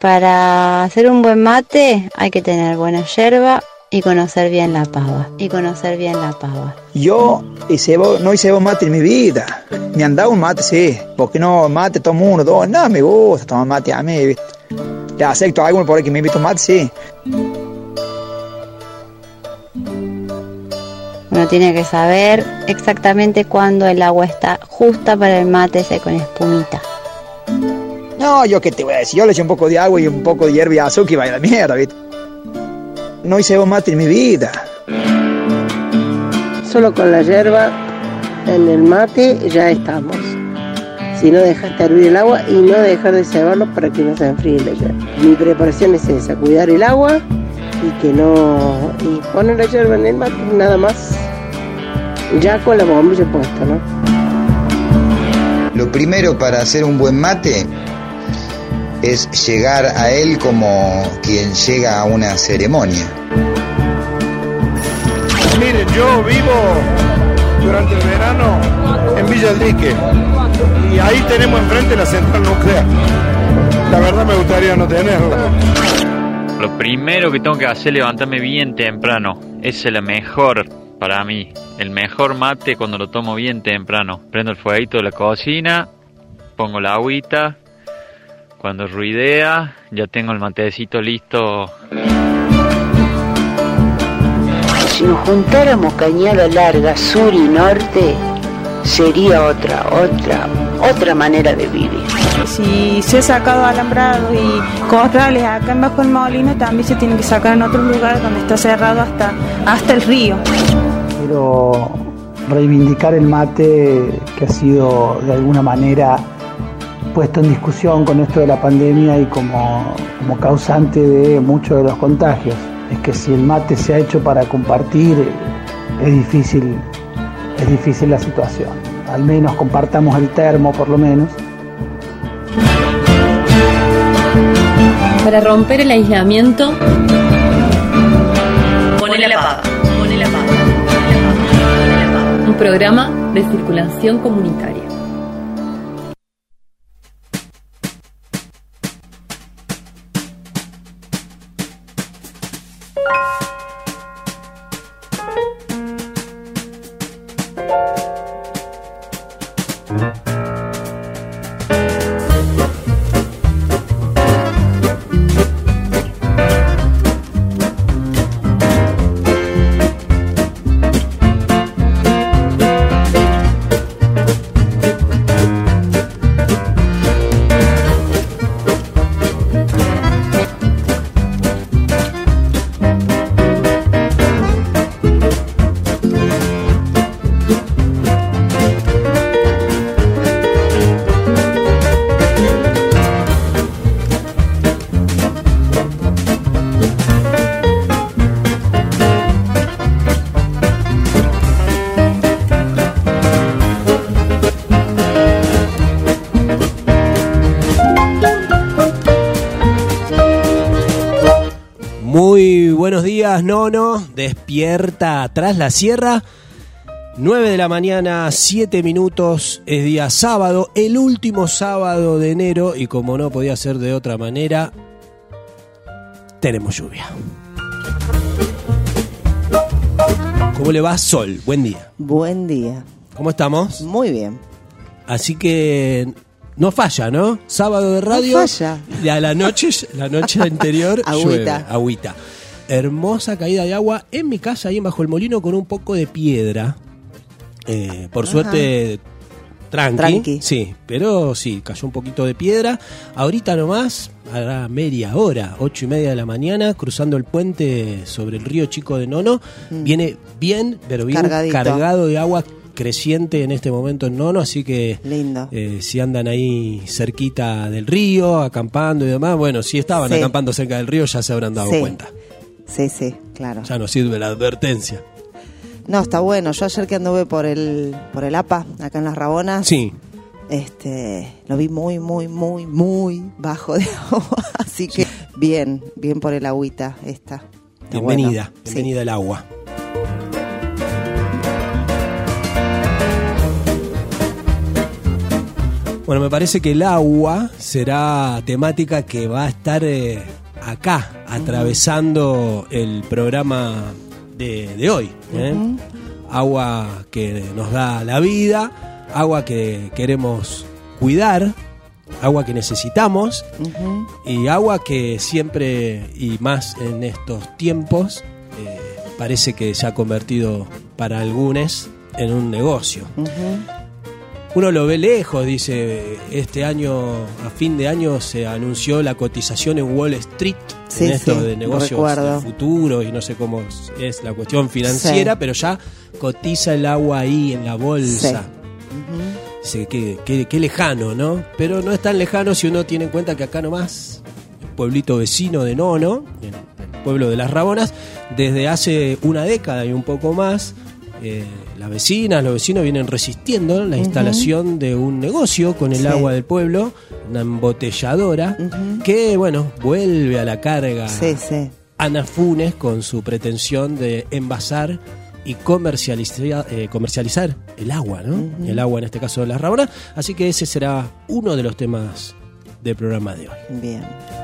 Para hacer un buen mate hay que tener buena yerba y conocer bien la pava. Yo no hice mate en mi vida. Me han dado un mate, sí. Porque no, mate tomo uno, dos. No, me gusta tomar mate a mí, ¿viste? Le acepto a alguno por ahí que me invito a mate, sí. Uno tiene que saber exactamente cuándo el agua está justa para el mate ese con espumita. No, yo qué te voy a decir, yo le eché un poco de agua y un poco de hierba y azúcar y vaya la mierda, ¿viste? No hice mate en mi vida. Solo con la hierba en el mate ya estamos. Si no, dejaste hervir el agua y no dejar de cebarlo para que no se enfríe la hierba. Mi preparación es esa, cuidar el agua y poner la hierba en el mate, nada más. Ya con la bombilla puesta, ¿no? Lo primero para hacer un buen mate es llegar a él como quien llega a una ceremonia. Miren, yo vivo durante el verano en Villa del Dique y ahí tenemos enfrente la central nuclear. La verdad me gustaría no tenerla. Lo primero que tengo que hacer es levantarme bien temprano. Esa es la mejor para mí. El mejor mate cuando lo tomo bien temprano. Prendo el fueguito de la cocina, pongo la agüita. Cuando ruidea, ya tengo el matecito listo. Si nos juntáramos Cañada Larga, sur y norte, sería otra manera de vivir. Si se ha sacado alambrados y corrales acá en Bajo el Molino, también se tienen que sacar en otro lugar donde está cerrado hasta el río. Quiero reivindicar el mate que ha sido de alguna manera puesto en discusión con esto de la pandemia y como causante de muchos de los contagios. Es que si el mate se ha hecho para compartir, es difícil la situación. Al menos compartamos el termo, por lo menos. Para romper el aislamiento, Ponele la pava. Un programa de circulación comunitaria. Muy buenos días, Nono. Despierta tras la sierra. 9 de la mañana, 7 minutos. Es día sábado, el último sábado de enero. Y como no podía ser de otra manera, tenemos lluvia. ¿Cómo le va, Sol? Buen día. Buen día. ¿Cómo estamos? Muy bien. Así que no falla, ¿no? Sábado de radio. No falla. La noche anterior llueve. Agüita. Hermosa caída de agua en mi casa, ahí en Bajo el Molino, con un poco de piedra. Por suerte, tranqui. Sí, pero sí, cayó un poquito de piedra. Ahorita nomás, hará media hora, 8:30 de la mañana, cruzando el puente sobre el río Chico de Nono. Viene bien, pero bien cargado de agua creciente en este momento en Nono, así que lindo. Si andan ahí cerquita del río, acampando y demás, bueno, si estaban acampando cerca del río ya se habrán dado cuenta. Sí, claro. Ya nos sirve la advertencia. No, está bueno. Yo ayer que anduve por el APA, acá en Las Rabonas, lo vi muy bajo de agua, así que bien por el agüita esta. Bienvenida el agua. Bueno, me parece que el agua será temática que va a estar acá, atravesando el programa de hoy. Agua que nos da la vida, agua que queremos cuidar, agua que necesitamos y agua que siempre y más en estos tiempos parece que se ha convertido para algunos en un negocio. Uno lo ve lejos, dice, este año, a fin de año se anunció la cotización en Wall Street, en esto de negocios del futuro y no sé cómo es la cuestión financiera, pero ya cotiza el agua ahí en la bolsa. Dice, qué lejano, ¿no? Pero no es tan lejano si uno tiene en cuenta que acá nomás, el pueblito vecino de Nono, el pueblo de Las Rabonas, desde hace una década y un poco más, las vecinas, los vecinos vienen resistiendo la instalación de un negocio con el agua del pueblo, una embotelladora, que, bueno, vuelve a la carga Ana Funes con su pretensión de envasar y comercializar el agua, ¿no? El agua, en este caso de Las Rabonas. Así que ese será uno de los temas del programa de hoy. Bien.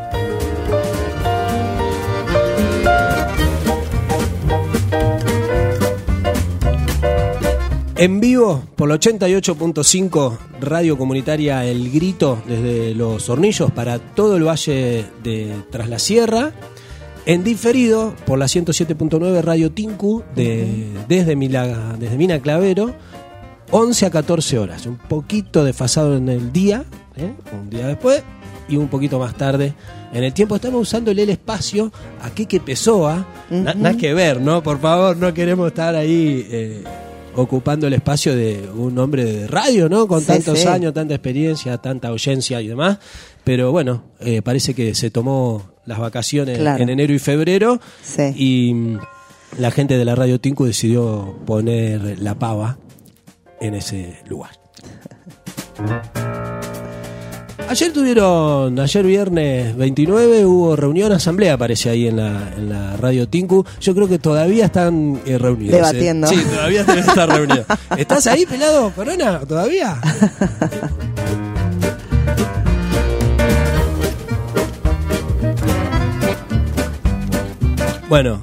En vivo por la 88.5 Radio Comunitaria El Grito desde Los Hornillos para todo el Valle de Tras la Sierra. En diferido por la 107.9 Radio Tinku desde Mina Clavero, 11 a 14 horas. Un poquito desfasado en el día, un día después y un poquito más tarde en el tiempo. Estamos usando el espacio a Quique Pessoa. Nada que ver, ¿no? Por favor, no queremos estar ahí ocupando el espacio de un hombre de radio, ¿no? Con tantos años, tanta experiencia, tanta audiencia y demás. Pero bueno, parece que se tomó las vacaciones en enero y febrero y la gente de la Radio Tinku decidió poner la pava en ese lugar. Ayer viernes 29, hubo reunión, asamblea, parece ahí en la Radio Tinku. Yo creo que todavía están reunidos. Debatiendo. Sí, todavía están reunidos. ¿Estás ahí, pelado, Corona? ¿Todavía? Bueno,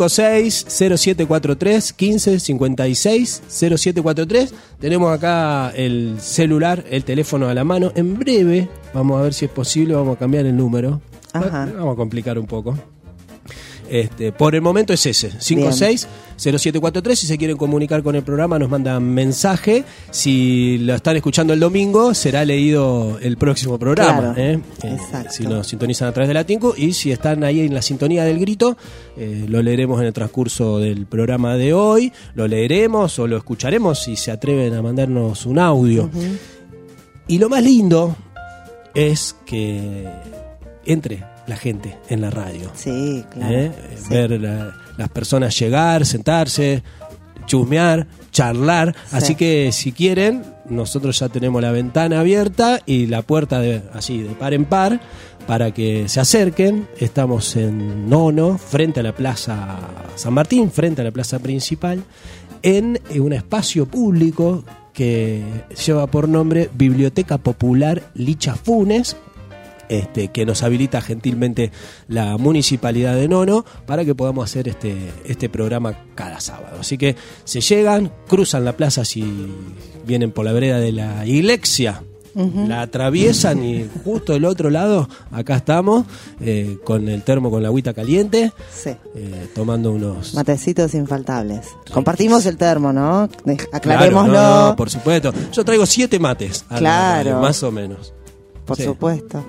560743 15560743. Tenemos acá el celular, el teléfono a la mano. En breve, vamos a ver si es posible, vamos a cambiar el número. Vamos a complicar un poco. Por el momento es ese, 560743. Si se quieren comunicar con el programa, nos mandan mensaje. Si lo están escuchando el domingo, será leído el próximo programa. Si nos sintonizan a través de la Tinku. Y si están ahí en la sintonía del grito, lo leeremos en el transcurso del programa de hoy. Lo leeremos o lo escucharemos si se atreven a mandarnos un audio. Y lo más lindo es que entre la gente en la radio. Sí, claro. Ver las personas llegar, sentarse, chusmear, charlar. Así que si quieren, nosotros ya tenemos la ventana abierta y la puerta de par en par para que se acerquen. Estamos en Nono, frente a la Plaza San Martín, frente a la plaza principal, en un espacio público que lleva por nombre Biblioteca Popular Licha Funes, que nos habilita gentilmente la Municipalidad de Nono para que podamos hacer este programa cada sábado. Así que se llegan, cruzan la plaza si vienen por la vereda de la iglesia, la atraviesan y justo del otro lado, acá estamos, con el termo con la agüita caliente, tomando unos matecitos infaltables. Compartimos el termo, ¿no? Aclarémoslo. Claro, no, por supuesto. Yo traigo 7 mates, claro, más o menos. Por supuesto.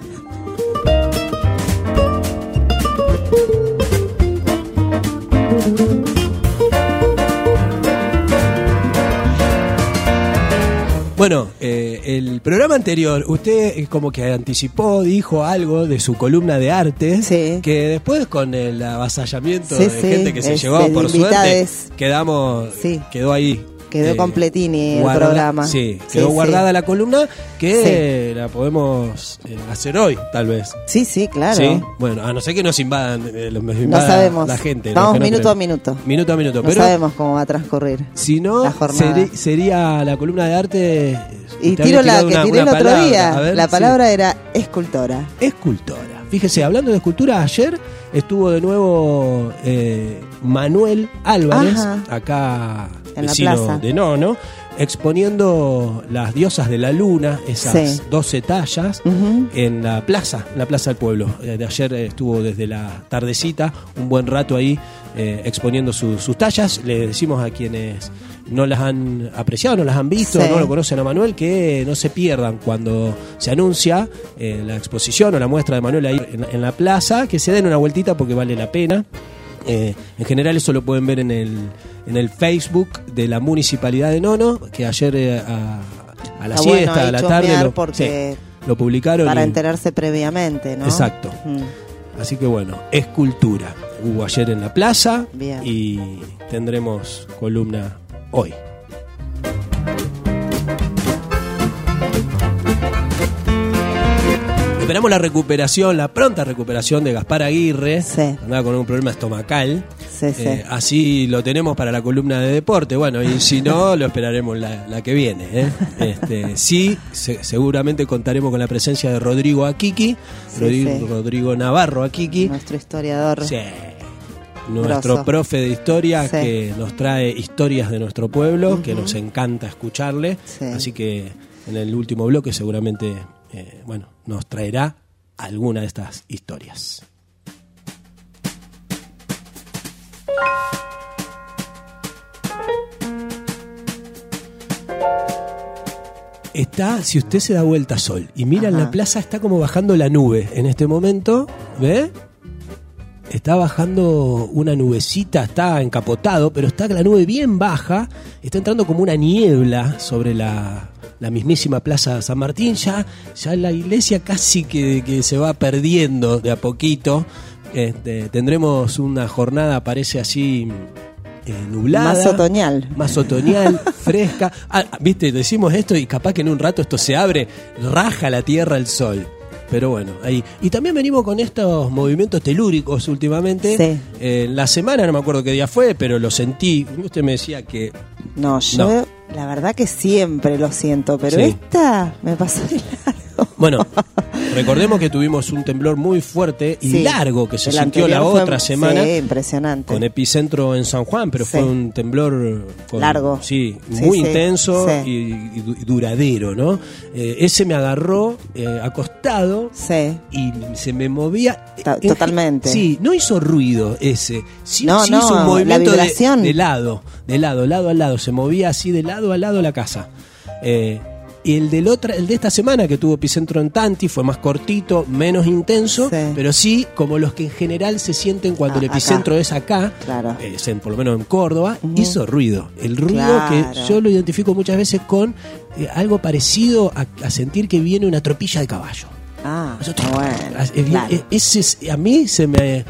Bueno, el programa anterior, usted como que anticipó, dijo algo de su columna de arte, que después con el avasallamiento de gente que se llevó, por suerte, quedó ahí. Quedó completini el programa. Sí, quedó guardada la columna que la podemos hacer hoy, tal vez. Sí, claro. ¿Sí? Bueno, a no ser que nos invadan, no sabemos. La gente. Vamos minuto a minuto. Minuto a minuto. No sabemos cómo va a transcurrir. Si no, sería la columna de arte Y tiro la que tiré el otro día. Ver, la palabra era escultora. Escultora. Fíjese, hablando de escultura, ayer estuvo de nuevo Manuel Álvarez, acá en la plaza de Nono, exponiendo las diosas de la luna, esas 12 tallas, en la plaza del pueblo. De ayer estuvo desde la tardecita, un buen rato ahí exponiendo sus tallas. Le decimos a quienes no las han apreciado, no las han visto, no lo conocen a Manuel, que no se pierdan cuando se anuncia la exposición o la muestra de Manuel ahí en la plaza, que se den una vueltita porque vale la pena. En general eso lo pueden ver en el Facebook de la Municipalidad de Nono, que ayer a la siesta, a la tarde lo publicaron. Para enterarse previamente, ¿no? Exacto. Así que bueno, escultura. Hubo ayer en la plaza. Bien. Y tendremos columna hoy. Esperamos la pronta recuperación de Gaspar Aguirre. Andaba con un problema estomacal. Así lo tenemos para la columna de deporte. Bueno, y si no, lo esperaremos la que viene. Seguramente contaremos con la presencia de Rodrigo Akiki, Rodrigo Navarro Akiki. Nuestro historiador. Sí. Nuestro profe de historia que nos trae historias de nuestro pueblo, que nos encanta escucharle. Así que en el último bloque seguramente nos traerá alguna de estas historias. Si usted se da vuelta al sol y mira en la plaza, está como bajando la nube en este momento, ¿ve? Está bajando una nubecita, está encapotado, pero está la nube bien baja, está entrando como una niebla sobre la mismísima Plaza San Martín. Ya la iglesia casi que se va perdiendo de a poquito. Tendremos una jornada, parece así, nublada. Más otoñal, fresca. Viste, decimos esto y capaz que en un rato esto se abre, raja la tierra el sol. Pero bueno, ahí. Y también venimos con estos movimientos telúricos últimamente. La semana, no me acuerdo qué día fue, pero lo sentí. Usted me decía que... No, yo la verdad que siempre lo siento, pero esta me pasó de largo. Bueno, recordemos que tuvimos un temblor muy fuerte y largo que se sintió la otra semana. Sí, impresionante. Con epicentro en San Juan, pero fue un temblor largo. Sí, muy intenso y duradero, ¿no? Ese me agarró acostado y se me movía. Totalmente. No hizo ruido ese. Sí hizo un movimiento de lado a lado. Se movía así de lado a lado la casa. Y el de esta semana, que tuvo epicentro en Tanti, fue más cortito, menos intenso, pero sí como los que en general se sienten cuando el epicentro es acá, por lo menos en Córdoba, hizo ruido. El ruido que yo lo identifico muchas veces con algo parecido a sentir que viene una tropilla de caballo. A mí se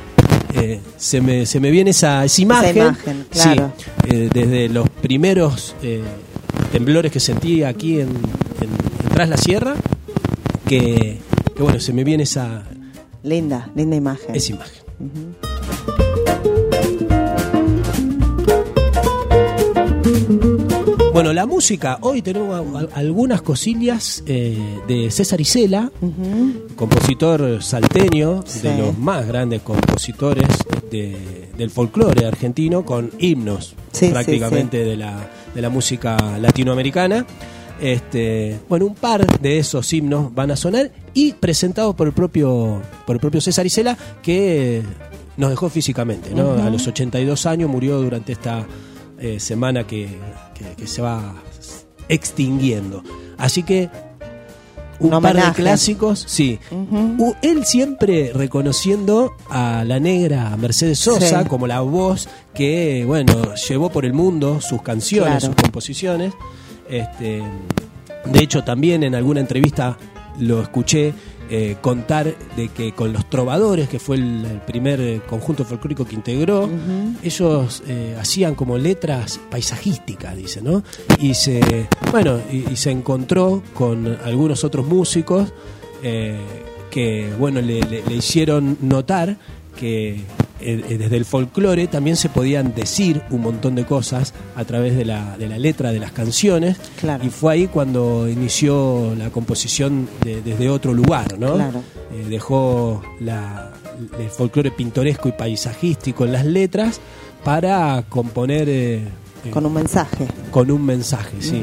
me viene esa imagen. Claro. Desde los primeros temblores que sentí aquí en Tras la Sierra, que bueno, se me viene esa linda imagen. Esa imagen. Bueno, la música, hoy tenemos algunas cosillas de César Isela, compositor salteño, de los más grandes compositores del folclore argentino, con himnos prácticamente de la música latinoamericana. Un par de esos himnos van a sonar y presentados por el propio César Isela, que nos dejó físicamente, ¿no? A los 82 años murió durante esta semana que se va extinguiendo. Así que un par de clásicos, él siempre reconociendo a la negra Mercedes Sosa como la voz que, llevó por el mundo sus canciones, sus composiciones. De hecho, también en alguna entrevista lo escuché contar de que con los Trovadores, que fue el primer conjunto folclórico que integró, ellos hacían como letras paisajísticas, dice, ¿no? Y se encontró con algunos otros músicos que le hicieron notar que desde el folclore también se podían decir un montón de cosas a través de la letra de las canciones. Claro. Y fue ahí cuando inició la composición desde otro lugar, ¿no? Claro. Dejó el folclore pintoresco y paisajístico en las letras para componer con un mensaje. Con un mensaje, sí.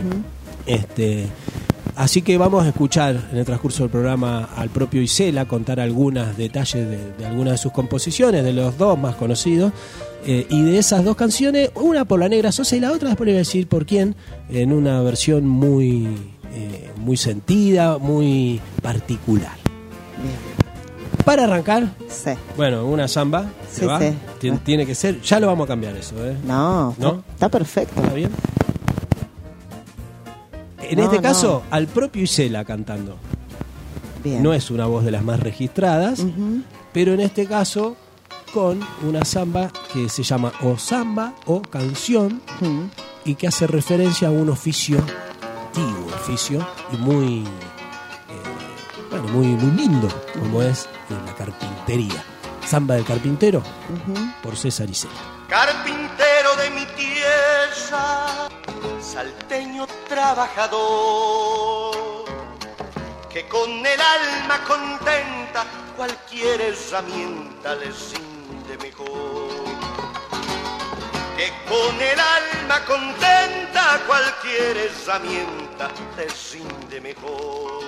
Así que vamos a escuchar en el transcurso del programa al propio Isela contar algunos detalles de algunas de sus composiciones, de los dos más conocidos, y de esas dos canciones, una por la Negra Sosa y la otra después le voy a decir por quién, en una versión muy sentida, muy particular. Bien. Para arrancar, sí. Bueno, una samba, sí, ¿se va? Sí. Tiene que ser, ya lo vamos a cambiar eso, No, está perfecto. ¿Está bien? En este caso, al propio Isela cantando. Bien. No es una voz de las más registradas, pero en este caso con una samba que se llama o samba o canción y que hace referencia a un oficio antiguo, y muy muy lindo, como es la carpintería. Samba del carpintero, por César Isela. Carpintero de mi tierra, salteño trabajador, que con el alma contenta cualquier herramienta le rinde mejor. Que con el alma contenta cualquier herramienta le rinde mejor.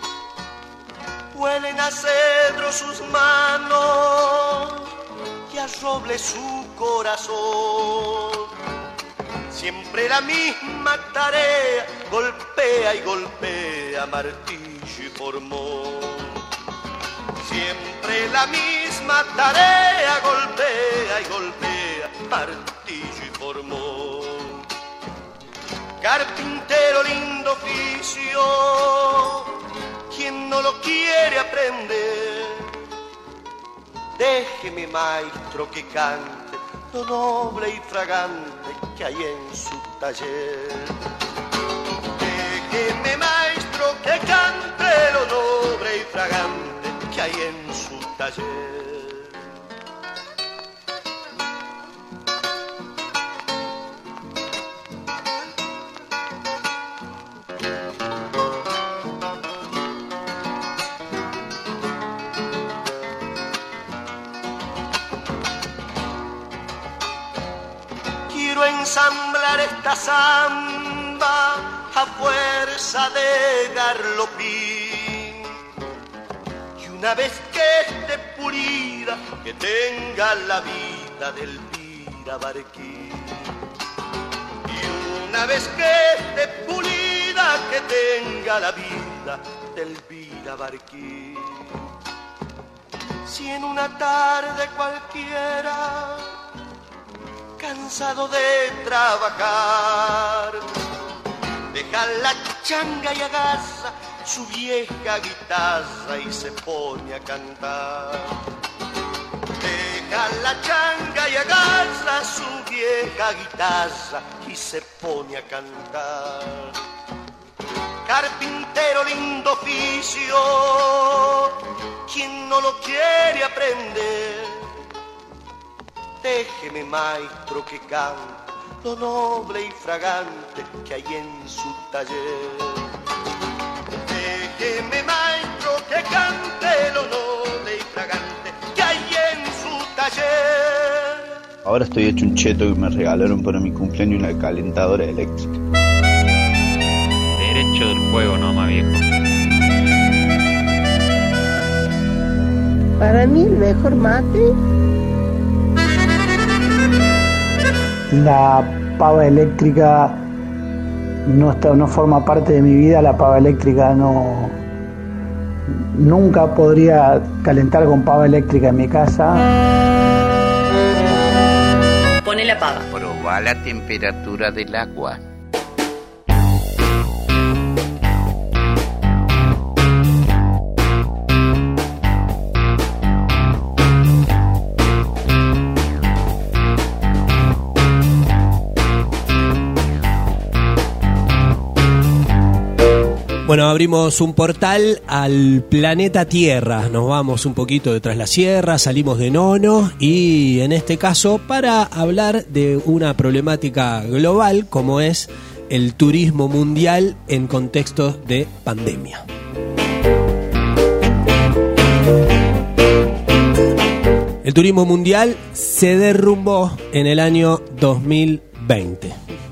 Huelen a cedro sus manos y a roble su corazón. Siempre la misma tarea, golpea y golpea martillo y formón. Siempre la misma tarea, golpea y golpea martillo y formón. Carpintero, lindo oficio, quien no lo quiere aprender, déjeme maestro que cante lo noble y fragante que hay en su taller. Déjeme maestro que cante lo noble y fragante que hay en su taller. Ensamblar esta samba a fuerza de garlopín, y una vez que esté pulida, que tenga la vida del Virabarquín. Y una vez que esté pulida, que tenga la vida del Virabarquín. Si en una tarde cualquiera, cansado de trabajar, deja la changa y agarra su vieja guitarra y se pone a cantar. Deja la changa y agarra su vieja guitarra y se pone a cantar. Carpintero, lindo oficio, quien no lo quiere aprender, déjeme maestro que cante lo noble y fragante que hay en su taller. Déjeme maestro que cante lo noble y fragante que hay en su taller. Ahora estoy hecho un cheto y me regalaron para mi cumpleaños una calentadora eléctrica. Derecho del fuego nomás, viejo. Para mí el mejor mate, la pava eléctrica no forma parte de mi vida. La pava eléctrica nunca podría calentar con pava eléctrica en mi casa. Pone la pava. Proba la temperatura del agua. Bueno, abrimos un portal al planeta Tierra, nos vamos un poquito detrás de la sierra, salimos de Nono y en este caso para hablar de una problemática global como es el turismo mundial en contextos de pandemia. El turismo mundial se derrumbó en el año 2020.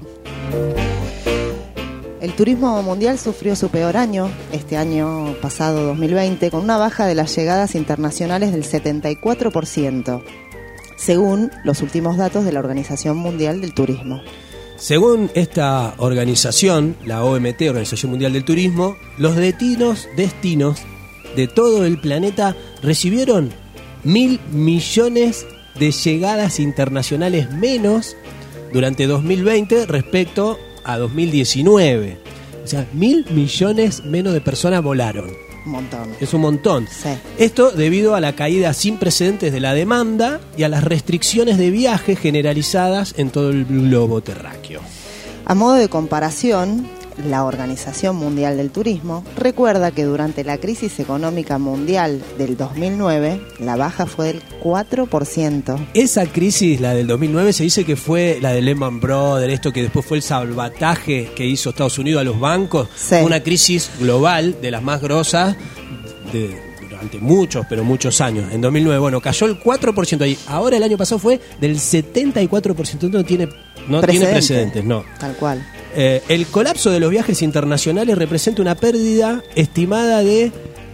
El turismo mundial sufrió su peor año, este año pasado 2020, con una baja de las llegadas internacionales del 74%, según los últimos datos de la Organización Mundial del Turismo. Según esta organización, la OMT, Organización Mundial del Turismo, los destinos de todo el planeta recibieron 1.000 millones de llegadas internacionales menos durante 2020 respecto a 2019. O sea, 1.000 millones menos de personas volaron. Un montón. Es un montón. Sí. Esto debido a la caída sin precedentes de la demanda y a las restricciones de viaje generalizadas en todo el globo terráqueo. A modo de comparación, la Organización Mundial del Turismo recuerda que durante la crisis económica mundial del 2009, la baja fue del 4%. Esa crisis, la del 2009, se dice que fue la de Lehman Brothers, esto que después fue el salvataje que hizo Estados Unidos a los bancos, Sí. Una crisis global de las más grosas durante muchos años. En 2009, bueno, cayó el 4% ahí. Ahora el año pasado fue del 74%, no tiene precedentes, no. Tal cual. El colapso de los viajes internacionales representa una pérdida estimada de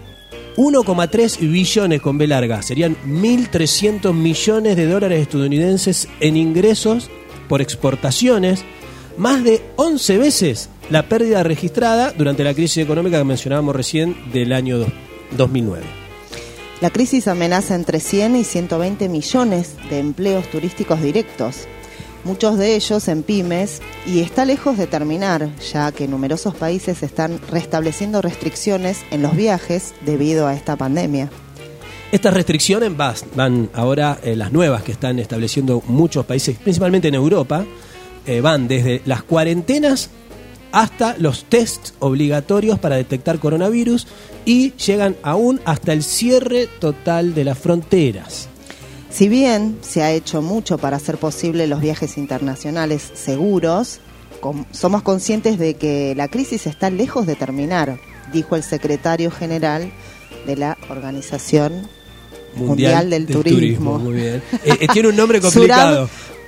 1,3 billones con B larga. Serían 1.300 millones de dólares estadounidenses en ingresos por exportaciones, más de 11 veces la pérdida registrada durante la crisis económica que mencionábamos recién del año 2009. La crisis amenaza entre 100 y 120 millones de empleos turísticos directos, muchos de ellos en pymes, y está lejos de terminar, ya que numerosos países están restableciendo restricciones en los viajes debido a esta pandemia. Estas restricciones van ahora, las nuevas que están estableciendo muchos países, principalmente en Europa, van desde las cuarentenas hasta los tests obligatorios para detectar coronavirus y llegan aún hasta el cierre total de las fronteras. Si bien se ha hecho mucho para hacer posible los viajes internacionales seguros, somos conscientes de que la crisis está lejos de terminar, dijo el secretario general de la Organización Mundial del Turismo. Muy bien. Tiene un nombre complicado.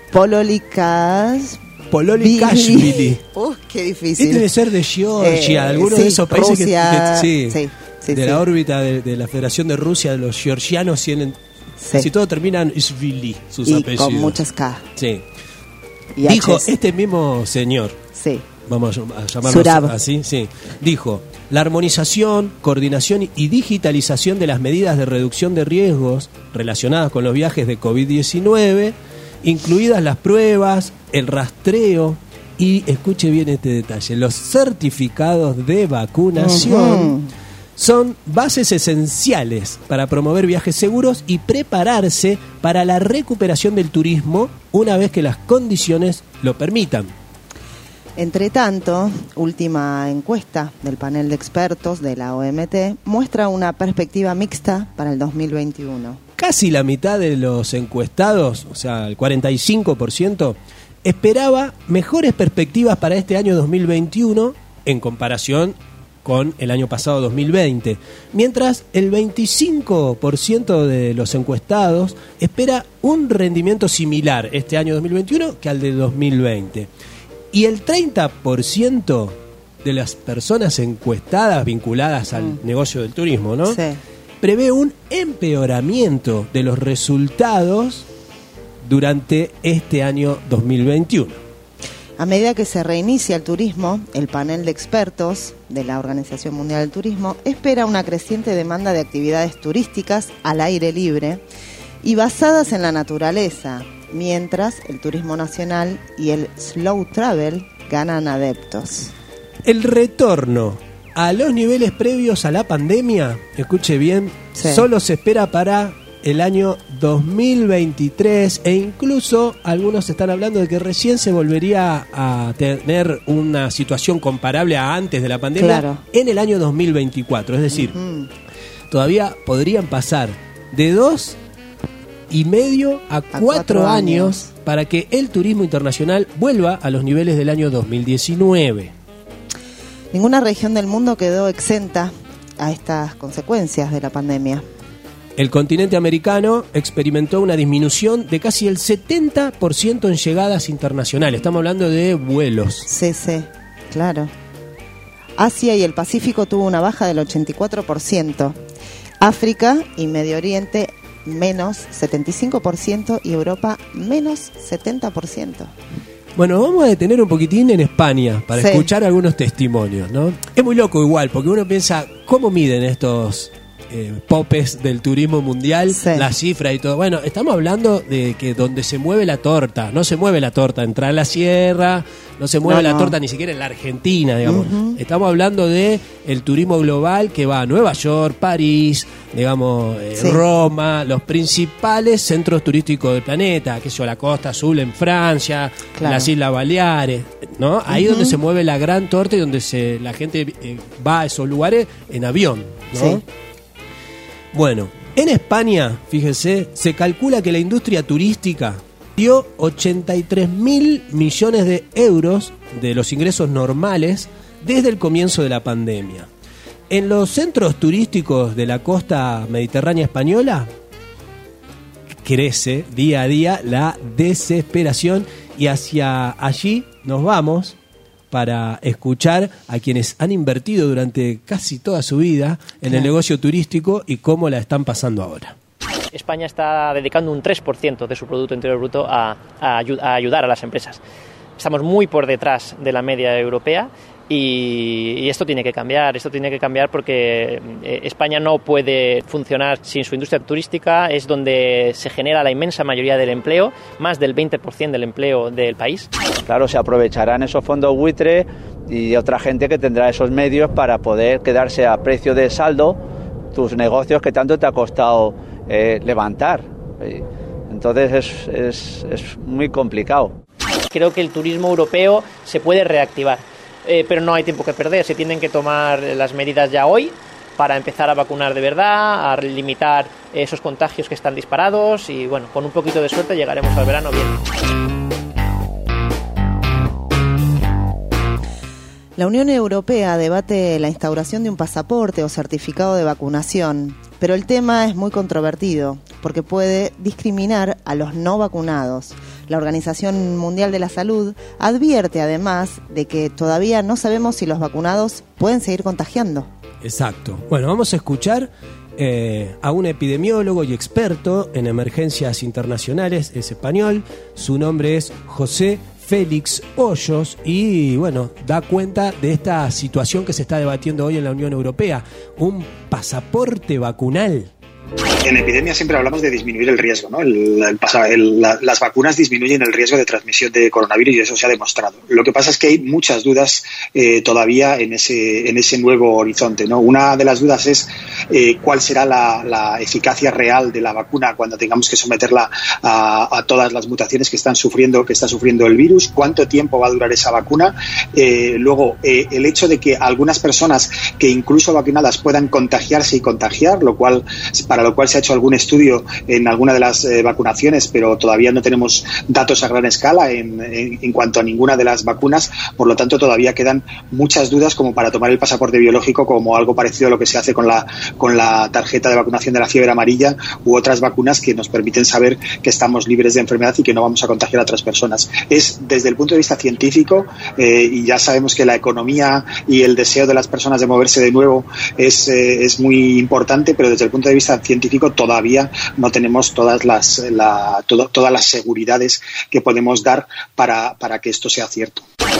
Pololikashvili. Qué difícil. Debe ser de Georgia, alguno de esos países Rusia, que de la órbita de la Federación de Rusia, de los georgianos tienen. Casi todo terminan Svili, sus apellidos. Con muchas K. Sí. Y dijo Hs. este mismo señor, sí, vamos a llamarlo así, sí, dijo: la armonización, coordinación y digitalización de las medidas de reducción de riesgos relacionadas con los viajes de COVID-19, incluidas las pruebas, el rastreo y, escuche bien este detalle, los certificados de vacunación, son bases esenciales para promover viajes seguros y prepararse para la recuperación del turismo una vez que las condiciones lo permitan. Entre tanto, última encuesta del panel de expertos de la OMT muestra una perspectiva mixta para el 2021. Casi la mitad de los encuestados, o sea, el 45%, esperaba mejores perspectivas para este año 2021 en comparación con el año pasado 2020, mientras el 25% de los encuestados espera un rendimiento similar este año 2021 que al de 2020. Y el 30% de las personas encuestadas vinculadas al negocio del turismo, ¿no? Sí. Prevé un empeoramiento de los resultados durante este año 2021. A medida que se reinicia el turismo, el panel de expertos de la Organización Mundial del Turismo espera una creciente demanda de actividades turísticas al aire libre y basadas en la naturaleza, mientras el turismo nacional y el slow travel ganan adeptos. El retorno a los niveles previos a la pandemia, escuche bien, solo se espera para el año 2023 e incluso algunos están hablando de que recién se volvería a tener una situación comparable a antes de la pandemia en el año 2024. Es decir, todavía podrían pasar de 2,5 a 4 años para que el turismo internacional vuelva a los niveles del año 2019. Ninguna región del mundo quedó exenta a estas consecuencias de la pandemia. El continente americano experimentó una disminución de casi el 70% en llegadas internacionales. Estamos hablando de vuelos. Sí, claro. Asia y el Pacífico tuvo una baja del 84%. África y Medio Oriente menos 75% y Europa menos 70%. Bueno, vamos a detener un poquitín en España para escuchar algunos testimonios, ¿no? Es muy loco igual, porque uno piensa, ¿cómo miden estos popes del turismo mundial, la cifra y todo? Bueno, estamos hablando de que donde se mueve la torta, no se mueve la torta en la sierra, no se mueve la torta ni siquiera en la Argentina, digamos. Estamos hablando de el turismo global que va a Nueva York, París, digamos, Roma, los principales centros turísticos del planeta, que es la Costa Azul en Francia, las Islas Baleares, ¿no? Ahí donde se mueve la gran torta y donde la gente va a esos lugares en avión, ¿no? Bueno, en España, fíjense, se calcula que la industria turística dio 83.000 millones de euros de los ingresos normales desde el comienzo de la pandemia. En los centros turísticos de la costa mediterránea española crece día a día la desesperación y hacia allí nos vamos para escuchar a quienes han invertido durante casi toda su vida en el negocio turístico y cómo la están pasando ahora. España está dedicando un 3% de su Producto Interior Bruto a ayudar a las empresas. Estamos muy por detrás de la media europea y esto tiene que cambiar. Esto tiene que cambiar porque España no puede funcionar sin su industria turística. Es donde se genera la inmensa mayoría del empleo, más del 20% del empleo del país. Claro, se aprovecharán esos fondos buitre y otra gente que tendrá esos medios para poder quedarse a precio de saldo tus negocios que tanto te ha costado levantar. Entonces es muy complicado. Creo que el turismo europeo se puede reactivar, pero no hay tiempo que perder. Se tienen que tomar las medidas ya hoy para empezar a vacunar de verdad, a limitar esos contagios que están disparados y bueno, con un poquito de suerte llegaremos al verano bien. La Unión Europea debate la instauración de un pasaporte o certificado de vacunación, pero el tema es muy controvertido porque puede discriminar a los no vacunados. La Organización Mundial de la Salud advierte además de que todavía no sabemos si los vacunados pueden seguir contagiando. Exacto. Bueno, vamos a escuchar a un epidemiólogo y experto en emergencias internacionales, es español, su nombre es José Félix Hoyos y bueno, da cuenta de esta situación que se está debatiendo hoy en la Unión Europea, un pasaporte vacunal. En epidemia siempre hablamos de disminuir el riesgo, ¿no? Las vacunas disminuyen el riesgo de transmisión de coronavirus y eso se ha demostrado. Lo que pasa es que hay muchas dudas todavía en ese nuevo horizonte, ¿no? Una de las dudas es cuál será la eficacia real de la vacuna cuando tengamos que someterla a todas las mutaciones que está sufriendo el virus, cuánto tiempo va a durar esa vacuna. Luego, el hecho de que algunas personas que incluso vacunadas puedan contagiarse y contagiar, para lo cual se ha hecho algún estudio en alguna de las vacunaciones, pero todavía no tenemos datos a gran escala en cuanto a ninguna de las vacunas. Por lo tanto, todavía quedan muchas dudas como para tomar el pasaporte biológico como algo parecido a lo que se hace con la tarjeta de vacunación de la fiebre amarilla u otras vacunas que nos permiten saber que estamos libres de enfermedad y que no vamos a contagiar a otras personas. Es desde el punto de vista científico y ya sabemos que la economía y el deseo de las personas de moverse de nuevo es muy importante, pero desde el punto de vista científico todavía no tenemos todas las seguridades que podemos dar para que esto sea cierto.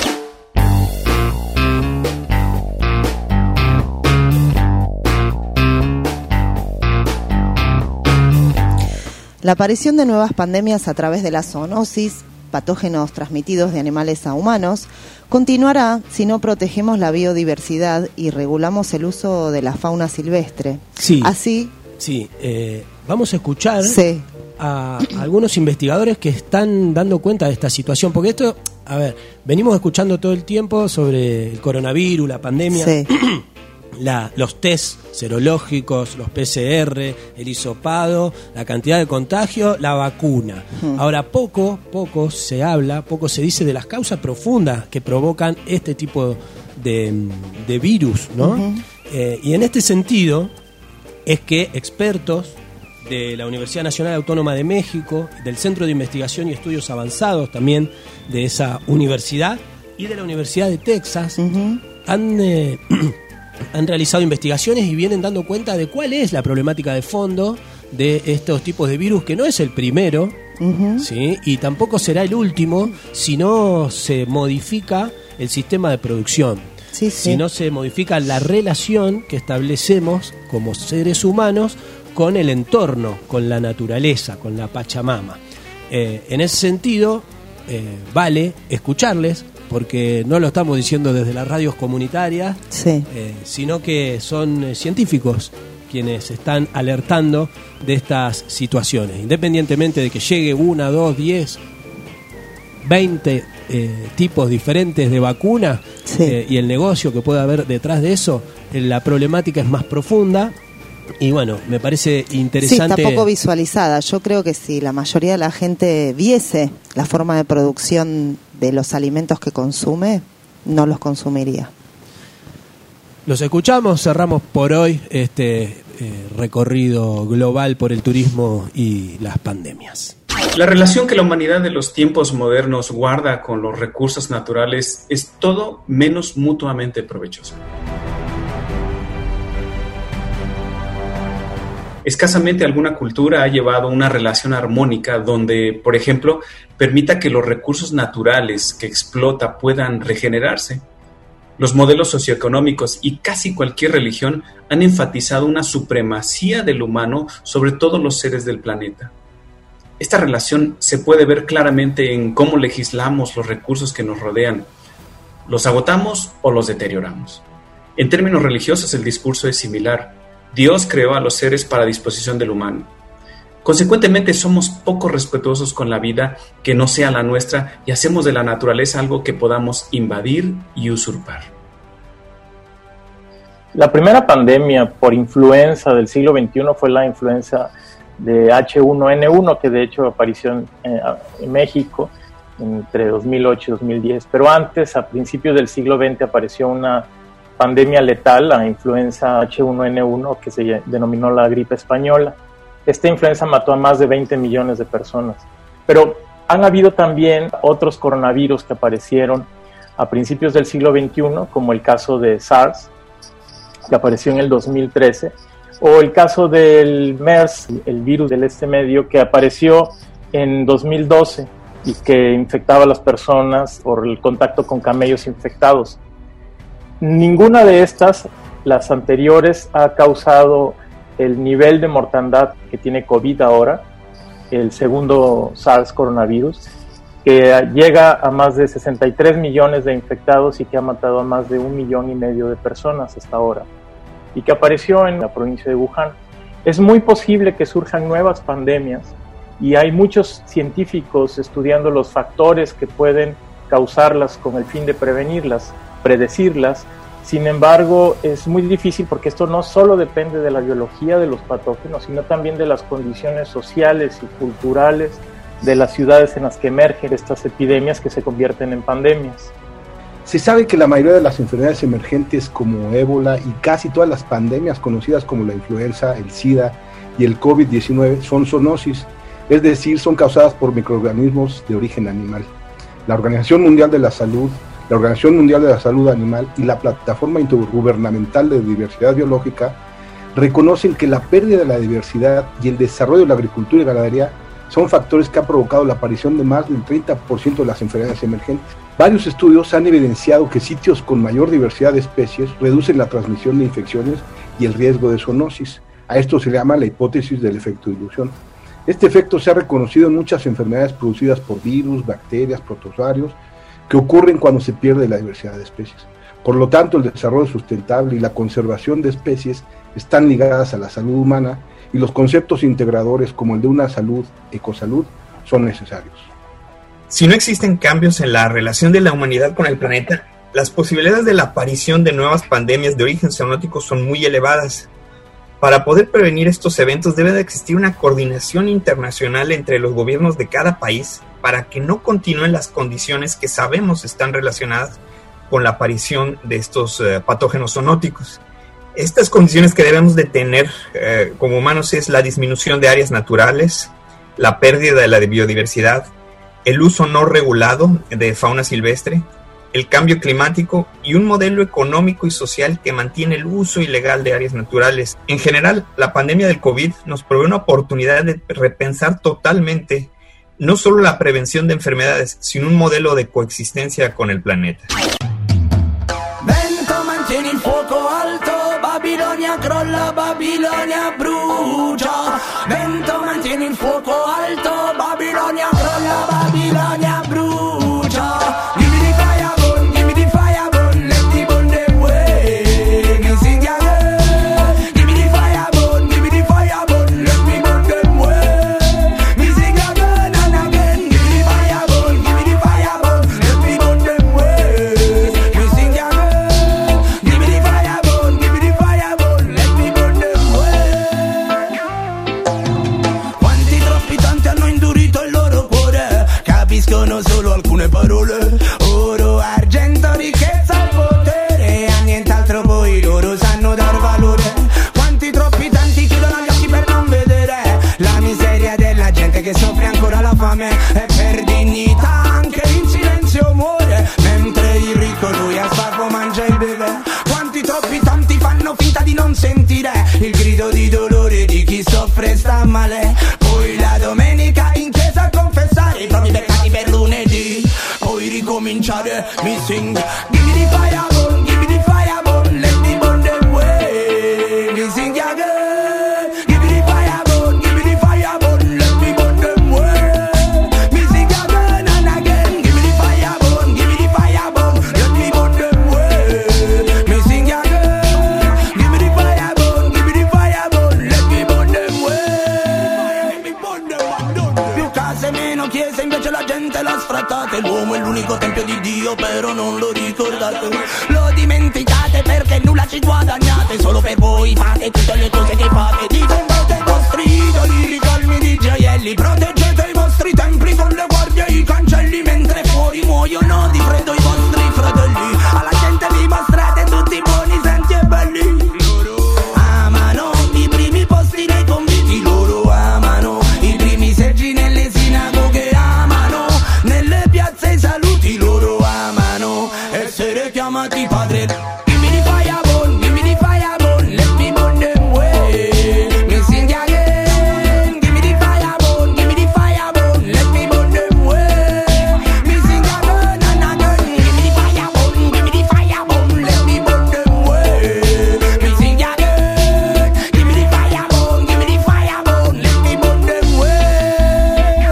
La aparición de nuevas pandemias a través de la zoonosis, patógenos transmitidos de animales a humanos, continuará si no protegemos la biodiversidad y regulamos el uso de la fauna silvestre. Sí. Así Sí, vamos a escuchar a algunos investigadores que están dando cuenta de esta situación, porque esto, a ver, venimos escuchando todo el tiempo sobre el coronavirus, la pandemia, los test serológicos, los PCR, el hisopado, la cantidad de contagio, la vacuna. Ahora poco se dice de las causas profundas que provocan este tipo de virus, ¿no? Y en este sentido es que expertos de la Universidad Nacional Autónoma de México, del Centro de Investigación y Estudios Avanzados también de esa universidad y de la Universidad de Texas han realizado investigaciones y vienen dando cuenta de cuál es la problemática de fondo de estos tipos de virus, que no es el primero, ¿sí? Y tampoco será el último si no se modifica el sistema de producción, si no se modifica la relación que establecemos como seres humanos con el entorno, con la naturaleza, con la Pachamama. En ese sentido, vale escucharles, porque no lo estamos diciendo desde las radios comunitarias, sino que son científicos quienes están alertando de estas situaciones. Independientemente de que llegue 1, 2, 10, 20 tipos diferentes de vacuna y el negocio que pueda haber detrás de eso, la problemática es más profunda. Y bueno, me parece interesante. Sí, está poco visualizada. Yo creo que si la mayoría de la gente viese la forma de producción de los alimentos que consume, no los consumiría. Los escuchamos, cerramos por hoy este recorrido global por el turismo y las pandemias. La relación que la humanidad de los tiempos modernos guarda con los recursos naturales es todo menos mutuamente provechosa. Escasamente alguna cultura ha llevado una relación armónica donde, por ejemplo, permita que los recursos naturales que explota puedan regenerarse. Los modelos socioeconómicos y casi cualquier religión han enfatizado una supremacía del humano sobre todos los seres del planeta. Esta relación se puede ver claramente en cómo legislamos los recursos que nos rodean. ¿Los agotamos o los deterioramos? En términos religiosos, el discurso es similar. Dios creó a los seres para disposición del humano. Consecuentemente, somos poco respetuosos con la vida que no sea la nuestra y hacemos de la naturaleza algo que podamos invadir y usurpar. La primera pandemia por influenza del siglo XXI fue la influenza de H1N1, que de hecho apareció en México entre 2008 y 2010. Pero antes, a principios del siglo XX, apareció una pandemia letal, la influenza H1N1, que se denominó la gripe española. Esta influenza mató a más de 20 millones de personas. Pero han habido también otros coronavirus que aparecieron a principios del siglo XXI, como el caso de SARS, que apareció en el 2013, o el caso del MERS, el virus del Este Medio, que apareció en 2012 y que infectaba a las personas por el contacto con camellos infectados. Ninguna de estas, las anteriores, ha causado el nivel de mortandad que tiene COVID ahora, el segundo SARS coronavirus, que llega a más de 63 millones de infectados y que ha matado a más de 1,5 millones de personas hasta ahora, y que apareció en la provincia de Wuhan. Es muy posible que surjan nuevas pandemias y hay muchos científicos estudiando los factores que pueden causarlas con el fin de prevenirlas, predecirlas. Sin embargo, es muy difícil porque esto no solo depende de la biología de los patógenos, sino también de las condiciones sociales y culturales de las ciudades en las que emergen estas epidemias que se convierten en pandemias. Se sabe que la mayoría de las enfermedades emergentes como ébola y casi todas las pandemias conocidas como la influenza, el SIDA y el COVID-19 son zoonosis, es decir, son causadas por microorganismos de origen animal. La Organización Mundial de la Salud Animal y la Plataforma Intergubernamental de Diversidad Biológica reconocen que la pérdida de la diversidad y el desarrollo de la agricultura y ganadería son factores que han provocado la aparición de más del 30% de las enfermedades emergentes. Varios estudios han evidenciado que sitios con mayor diversidad de especies reducen la transmisión de infecciones y el riesgo de zoonosis. A esto se le llama la hipótesis del efecto de dilución. Este efecto se ha reconocido en muchas enfermedades producidas por virus, bacterias, protozoarios, que ocurren cuando se pierde la diversidad de especies. Por lo tanto, el desarrollo sustentable y la conservación de especies están ligadas a la salud humana y los conceptos integradores como el de una salud, ecosalud, son necesarios. Si no existen cambios en la relación de la humanidad con el planeta, las posibilidades de la aparición de nuevas pandemias de origen zoonótico son muy elevadas. Para poder prevenir estos eventos debe de existir una coordinación internacional entre los gobiernos de cada país para que no continúen las condiciones que sabemos están relacionadas con la aparición de estos patógenos zoonóticos. Estas condiciones que debemos de tener como humanos es la disminución de áreas naturales, la pérdida de la biodiversidad, el uso no regulado de fauna silvestre, el cambio climático y un modelo económico y social que mantiene el uso ilegal de áreas naturales. En general, la pandemia del COVID nos provee una oportunidad de repensar totalmente no solo la prevención de enfermedades, sino un modelo de coexistencia con el planeta. Vento mantieni il fuoco alto, Babilonia crolla, Babilonia brucia. Vento mantieni il fuoco alto, Babilonia crolla, Babilonia brucia. Solo alcune parole, oro, argento, ricchezza, potere, a nient'altro poi loro sanno dar valore. Quanti troppi tanti chiudono gli occhi per non vedere la miseria della gente che soffre ancora la fame e per dignità anche in silenzio muore, mentre il ricco lui a sbarco mangia e beve. Quanti troppi tanti fanno finta di non sentire il grido di dolore di chi soffre e sta male. Poi la domenica in chiesa a confessare i propri peccati per lunedì, poi ricominciare missing. Give me the fireball, give me the fireball, let me burn them way. Missing again. Give me the fireball, give me the fireball, let me burn them way. Missing again and again. Give me the fireball, give me the fireball, let me burn them way. Missing again. Give me the fireball, give me the fireball, let me burn them way. Più case, meno chiese, invece la gente la sfrattate. L'uomo è l'unico tempio di Dio, però non lo ricordate. Lo dimenticate perché nulla ci guadagnate. Solo per voi fate tutte le cose che fate. Difendete i vostri idoli, ricalmi di gioielli. Proteggete i vostri templi con le guardie e i cancelli, mentre fuori muoiono di freddo i vostri fratelli. Alla gente vi mostrate tutti buoni, santi e belli. Loro amano i primi posti nei conviti. Loro amano i primi seggi nelle sinagoghe. Amano nelle piazze i saluti. Loro amano essere chiamati padre. Give me the fireball, give me the fireball, let me burn them way. Me sing again. Give me the fireball, give me the fireball, let me burn them way. Me sing again and again. Give me the fireball, give me the fireball, let me burn them way. Me sing again. Give me the fireball, give me the fireball, let me burn them way.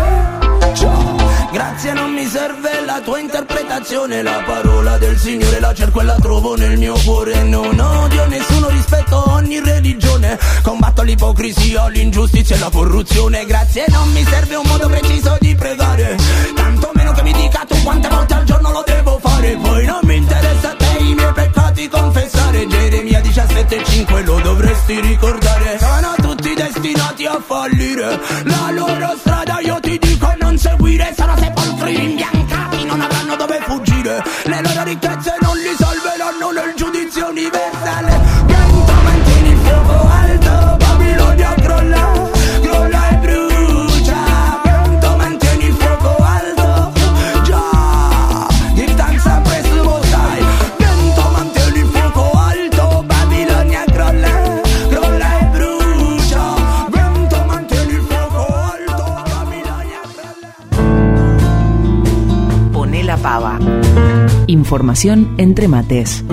Grazie, non mi serve la tua interpretazione. La parola del Signore la cerco e la trovo nel mio cuore. Non odio nessuno, rispetto ogni religione. Combatto l'ipocrisia, l'ingiustizia e la corruzione. Grazie, non mi serve un modo preciso di pregare, tanto meno che mi dica tu quante volte al giorno lo devo fare. Poi non mi interessa a te i miei peccati confessare. Geremia 17,5 lo dovresti ricordare. Sono tutti destinati a fallire, la loro strada io ti dico non seguire. Sono sepolcri imbiancati, non avranno dove fuggire. Le loro ricchezze non li salveranno nel giudizio universale. Vento mantieni il fuoco alto, Babilonia crolla, crolla e brucia. Vento mantieni il fuoco alto, già, give thanks and praise to the Most High. Vento mantieni il fuoco alto, Babilonia crolla, crolla e brucia. Vento mantieni il fuoco alto, Babilonia crolla. Poné la pava. Información entre mates.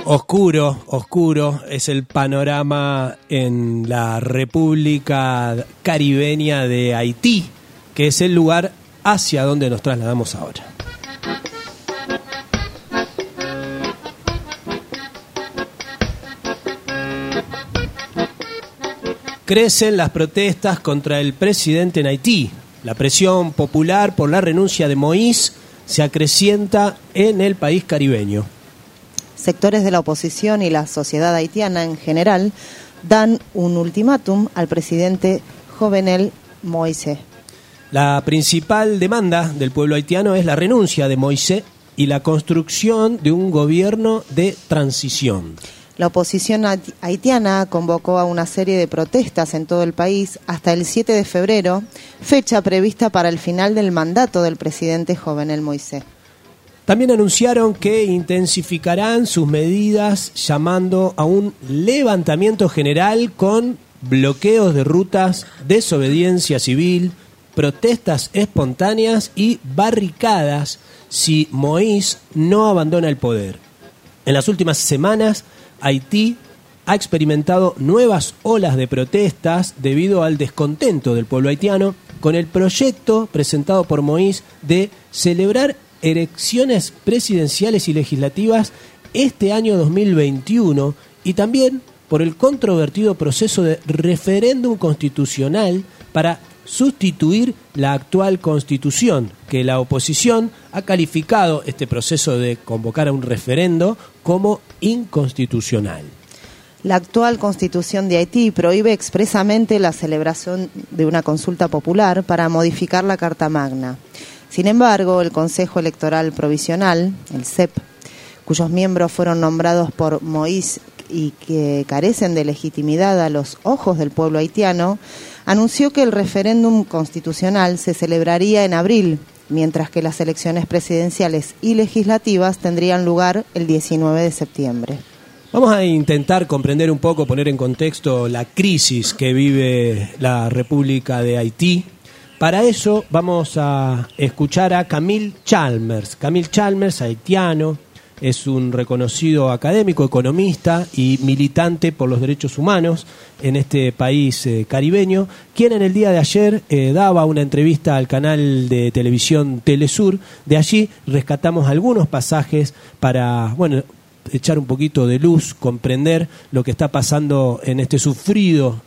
Oscuro es el panorama en la República Caribeña de Haití, que es el lugar hacia donde nos trasladamos ahora. Crecen las protestas contra el presidente en Haití. La presión popular por la renuncia de Moïse se acrecienta en el país caribeño. Sectores de la oposición y la sociedad haitiana en general dan un ultimátum al presidente Jovenel Moïse. La principal demanda del pueblo haitiano es la renuncia de Moïse y la construcción de un gobierno de transición. La oposición haitiana convocó a una serie de protestas en todo el país hasta el 7 de febrero, fecha prevista para el final del mandato del presidente Jovenel Moïse. También anunciaron que intensificarán sus medidas llamando a un levantamiento general con bloqueos de rutas, desobediencia civil, protestas espontáneas y barricadas si Moïse no abandona el poder. En las últimas semanas, Haití ha experimentado nuevas olas de protestas debido al descontento del pueblo haitiano con el proyecto presentado por Moïse de celebrar elecciones presidenciales y legislativas este año 2021 y también por el controvertido proceso de referéndum constitucional para sustituir la actual constitución, que la oposición ha calificado este proceso de convocar a un referendo como inconstitucional. La actual constitución de Haití prohíbe expresamente la celebración de una consulta popular para modificar la Carta Magna. Sin embargo, el Consejo Electoral Provisional, el CEP, cuyos miembros fueron nombrados por Moïse y que carecen de legitimidad a los ojos del pueblo haitiano, anunció que el referéndum constitucional se celebraría en abril, mientras que las elecciones presidenciales y legislativas tendrían lugar el 19 de septiembre. Vamos a intentar comprender un poco, poner en contexto la crisis que vive la República de Haití. Para eso vamos a escuchar a Camille Chalmers. Camille Chalmers, haitiano, es un reconocido académico, economista y militante por los derechos humanos en este país caribeño, quien en el día de ayer daba una entrevista al canal de televisión Telesur. De allí rescatamos algunos pasajes para, echar un poquito de luz, comprender lo que está pasando en este sufrido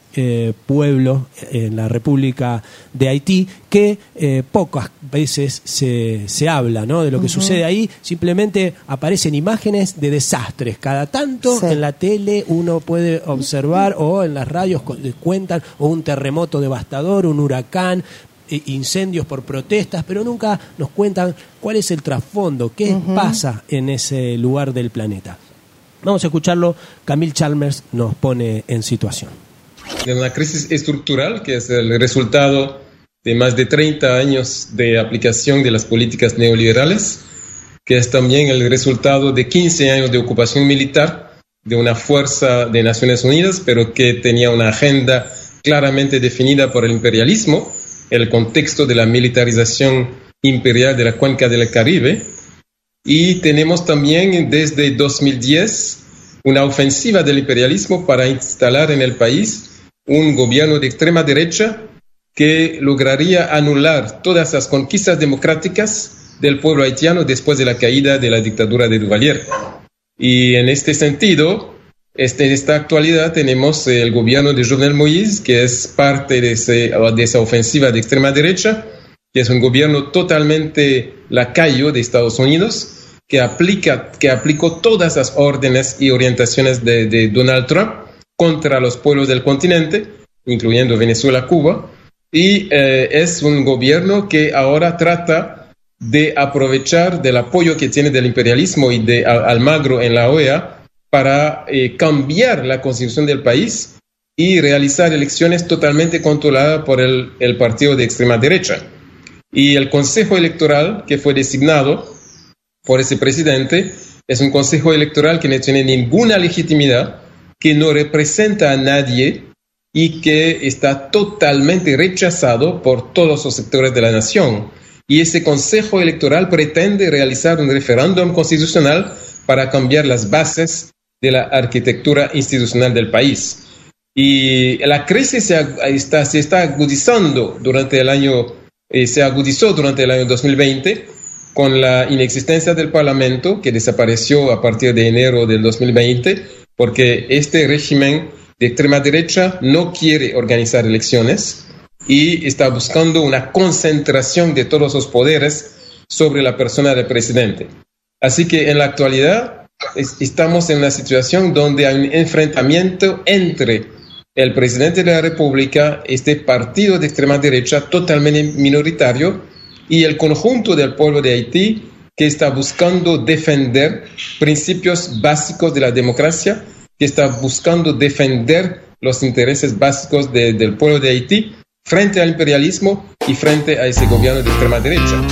pueblo en la República de Haití, que pocas veces se habla, ¿no?, de lo que sucede ahí. Simplemente aparecen imágenes de desastres. Cada tanto en la tele uno puede observar, o en las radios cuentan, o un terremoto devastador, un huracán, incendios por protestas, pero nunca nos cuentan cuál es el trasfondo, qué pasa en ese lugar del planeta. Vamos a escucharlo. Camille Chalmers nos pone en situación. De una crisis estructural que es el resultado de más de 30 años de aplicación de las políticas neoliberales, que es también el resultado de 15 años de ocupación militar de una fuerza de Naciones Unidas, pero que tenía una agenda claramente definida por el imperialismo, el contexto de la militarización imperial de la cuenca del Caribe. Y tenemos también desde 2010 una ofensiva del imperialismo para instalar en el país un gobierno de extrema derecha que lograría anular todas las conquistas democráticas del pueblo haitiano después de la caída de la dictadura de Duvalier. Y en este sentido, en esta actualidad tenemos el gobierno de Jovenel Moïse, que es parte de esa ofensiva de extrema derecha, que es un gobierno totalmente lacayo de Estados Unidos, que aplicó todas las órdenes y orientaciones de Donald Trump contra los pueblos del continente, incluyendo Venezuela, Cuba, y es un gobierno que ahora trata de aprovechar del apoyo que tiene del imperialismo y de Almagro en la OEA para cambiar la constitución del país y realizar elecciones totalmente controladas por el partido de extrema derecha. Y el Consejo Electoral que fue designado por ese presidente es un Consejo Electoral que no tiene ninguna legitimidad, que no representa a nadie y que está totalmente rechazado por todos los sectores de la nación. Y ese Consejo Electoral pretende realizar un referéndum constitucional para cambiar las bases de la arquitectura institucional del país. Y la crisis se está agudizando se agudizó durante el año 2020 con la inexistencia del Parlamento, que desapareció a partir de enero del 2020, porque este régimen de extrema derecha no quiere organizar elecciones y está buscando una concentración de todos los poderes sobre la persona del presidente. Así que en la actualidad estamos en una situación donde hay un enfrentamiento entre el presidente de la República, este partido de extrema derecha totalmente minoritario, y el conjunto del pueblo de Haití, que está buscando defender principios básicos de la democracia, que está buscando defender los intereses básicos del pueblo de Haití frente al imperialismo y frente a ese gobierno de extrema derecha.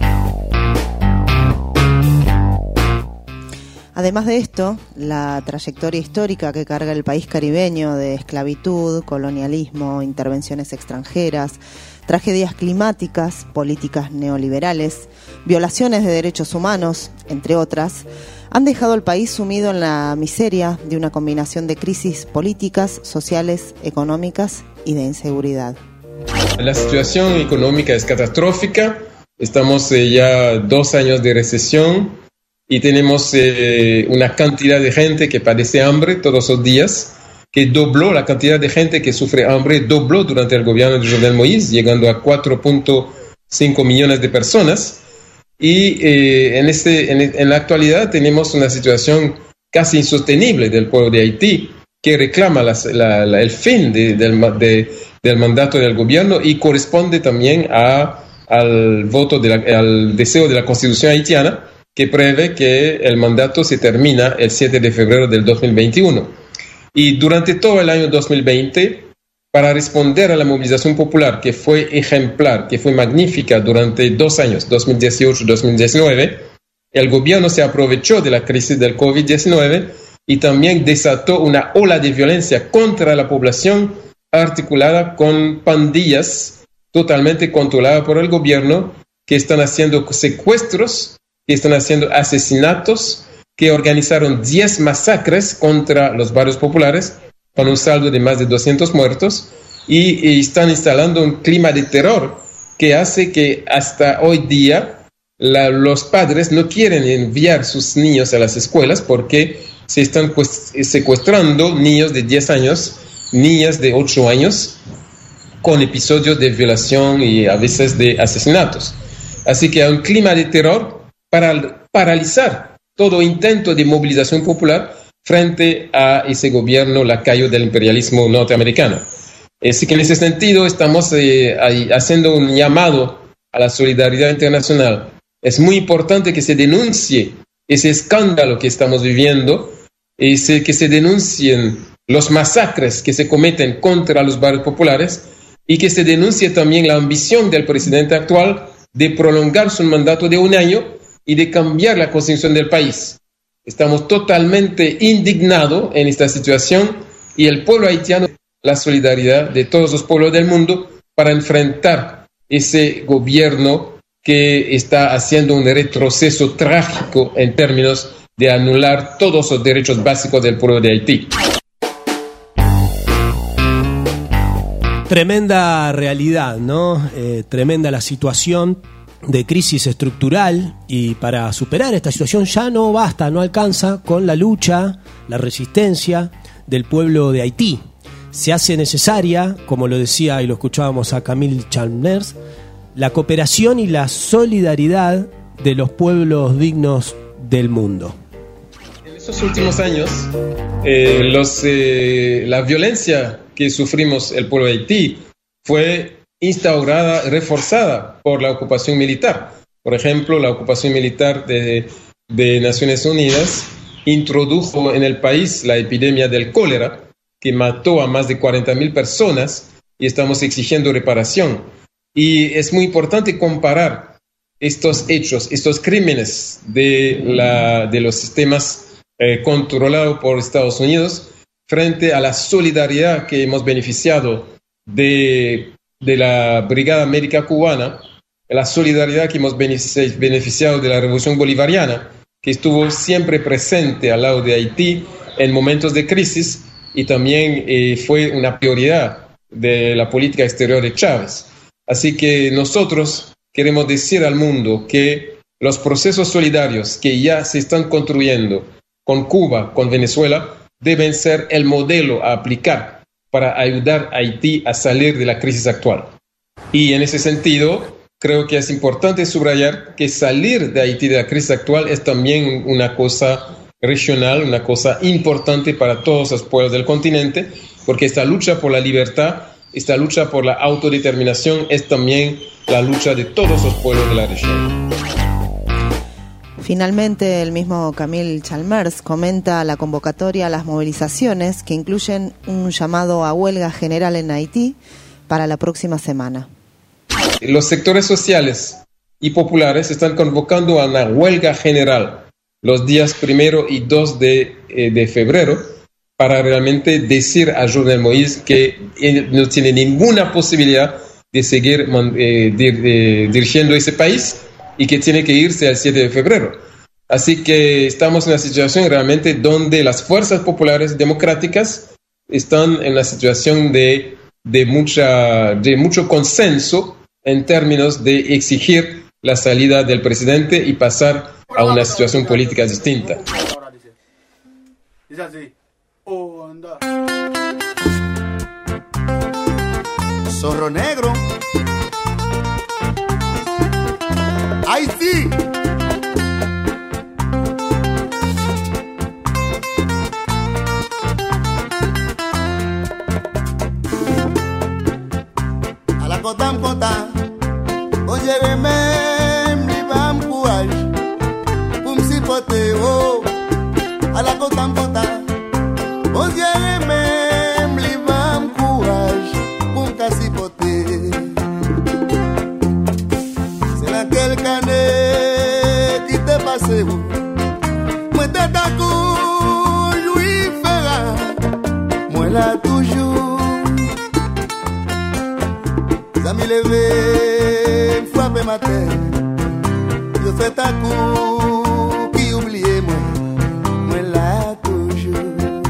Además de esto, la trayectoria histórica que carga el país caribeño de esclavitud, colonialismo, intervenciones extranjeras, tragedias climáticas, políticas neoliberales, violaciones de derechos humanos, entre otras, han dejado al país sumido en la miseria de una combinación de crisis políticas, sociales, económicas y de inseguridad. La situación económica es catastrófica. Estamos ya 2 años de recesión y tenemos una cantidad de gente que padece hambre todos los días, que dobló la cantidad de gente que sufre hambre, dobló durante el gobierno de Jovenel Moïse, llegando a 4.5 millones de personas. Y en la actualidad tenemos una situación casi insostenible del pueblo de Haití, que reclama el fin del mandato del gobierno y corresponde también al deseo de la Constitución haitiana, que prevé que el mandato se termina el 7 de febrero del 2021. Y durante todo el año 2020, para responder a la movilización popular, que fue ejemplar, que fue magnífica durante 2 años, 2018 y 2019, el gobierno se aprovechó de la crisis del COVID-19 y también desató una ola de violencia contra la población articulada con pandillas totalmente controladas por el gobierno, que están haciendo secuestros, que están haciendo asesinatos, que organizaron 10 masacres contra los barrios populares, con un saldo de más de 200 muertos, y están instalando un clima de terror que hace que hasta hoy día los padres no quieren enviar sus niños a las escuelas porque se están secuestrando niños de 10 años, niñas de 8 años, con episodios de violación y a veces de asesinatos. Así que hay un clima de terror para paralizar todo intento de movilización popular frente a ese gobierno lacayo del imperialismo norteamericano. Así que en ese sentido estamos haciendo un llamado a la solidaridad internacional. Es muy importante que se denuncie ese escándalo que estamos viviendo, que se denuncien los masacres que se cometen contra los barrios populares y que se denuncie también la ambición del presidente actual de prolongar su mandato de 1 año y de cambiar la constitución del país. Estamos totalmente indignados en esta situación y el pueblo haitiano, la solidaridad de todos los pueblos del mundo para enfrentar ese gobierno que está haciendo un retroceso trágico en términos de anular todos los derechos básicos del pueblo de Haití. Tremenda realidad, ¿no? Tremenda la situación de crisis estructural, y para superar esta situación ya no basta, no alcanza con la lucha, la resistencia del pueblo de Haití. Se hace necesaria, como lo decía y lo escuchábamos a Camille Chalmers, la cooperación y la solidaridad de los pueblos dignos del mundo. En estos últimos años, la violencia que sufrimos el pueblo de Haití fue instaurada, reforzada por la ocupación militar. Por ejemplo, la ocupación militar de Naciones Unidas introdujo en el país la epidemia del cólera, que mató a más de 40.000 personas, y estamos exigiendo reparación. Y es muy importante comparar estos hechos, estos crímenes de los sistemas controlados por Estados Unidos frente a la solidaridad que hemos beneficiado de la Brigada Médica Cubana, la solidaridad que hemos beneficiado de la Revolución Bolivariana, que estuvo siempre presente al lado de Haití en momentos de crisis y también fue una prioridad de la política exterior de Chávez. Así que nosotros queremos decir al mundo que los procesos solidarios que ya se están construyendo con Cuba, con Venezuela, deben ser el modelo a aplicar para ayudar a Haití a salir de la crisis actual. Y en ese sentido, creo que es importante subrayar que salir de Haití de la crisis actual es también una cosa regional, una cosa importante para todos los pueblos del continente, porque esta lucha por la libertad, esta lucha por la autodeterminación es también la lucha de todos los pueblos de la región. Finalmente, el mismo Camille Chalmers comenta la convocatoria a las movilizaciones que incluyen un llamado a huelga general en Haití para la próxima semana. Los sectores sociales y populares están convocando a una huelga general los días 1 y 2 de febrero para realmente decir a Jovenel Moïse que él no tiene ninguna posibilidad de seguir dirigiendo ese país y que tiene que irse al 7 de febrero. Así que estamos en una situación realmente donde las fuerzas populares democráticas están en una situación de mucho consenso en términos de exigir la salida del presidente y pasar a una situación política distinta. Zorro negro. ¡Ay, sí! A la cotam, oye, même, li va m'courage, pour m'sipoter, oh. A la cotam, oye, même, li va m'courage, pour m'cassipoter. C'est laquelle année qui t'est passé, oh. Moi t'es d'accord, lui fera, moi là toujours. Zami levé, frappé ma tête. Je fais ta coup, qui oublie moi là toujours.